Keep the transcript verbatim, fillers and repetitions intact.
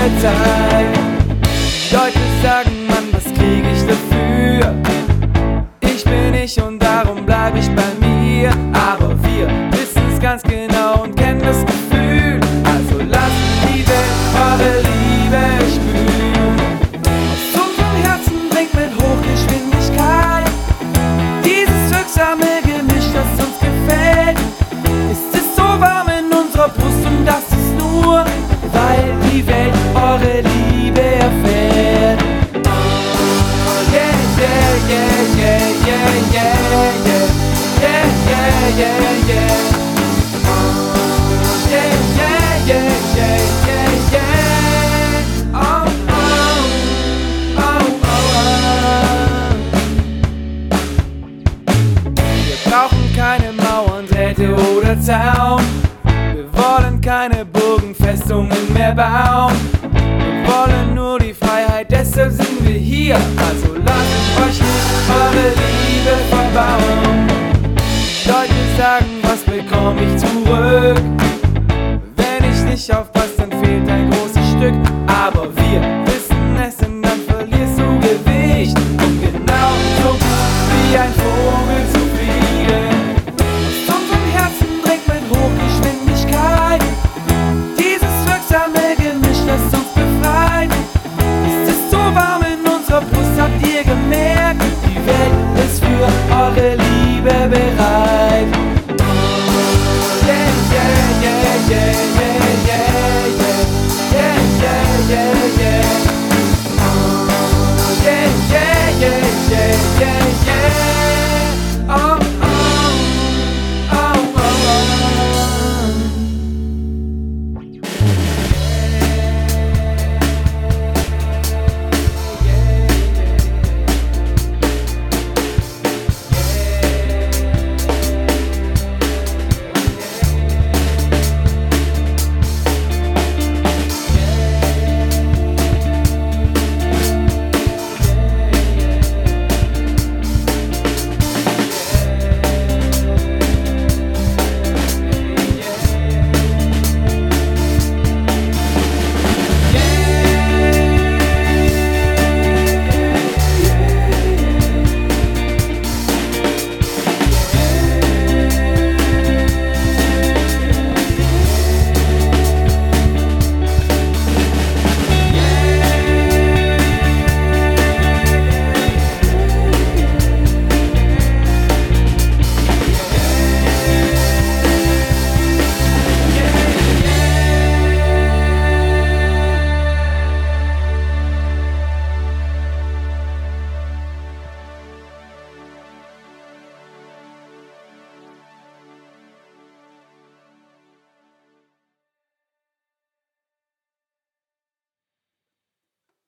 Zeit. Leute sagen, Mann, was krieg ich dafür? Ich bin ich und darum bleib ich bei mir. Aber wir wissen's ganz genau und kennen das Gefühl. Also lasst die Welt eure Liebe spüren. Aus unserem Herzen bringt mit Hochgeschwindigkeit dieses wirksame Gemisch, das uns gefällt. Es ist so warm in unserer Brust und das ist nur, weil die Welt eure Liebe erfährt. Oh, yeah, yeah, yeah, yeah, yeah, yeah, yeah, yeah, yeah, yeah, yeah. Oh, yeah, yeah, yeah, yeah, yeah, yeah. Oh, oh, oh, oh, oh. Wir brauchen keine Mauern, Drähte oder Zaun. Wir wollen keine Burgen, Festungen mehr bauen. Wir wollen nur die Freiheit, deshalb sind wir hier. Also lasst euch nicht eure Liebe verbauen. Leute sagen, was bekomm ich zurück, wenn ich nicht auf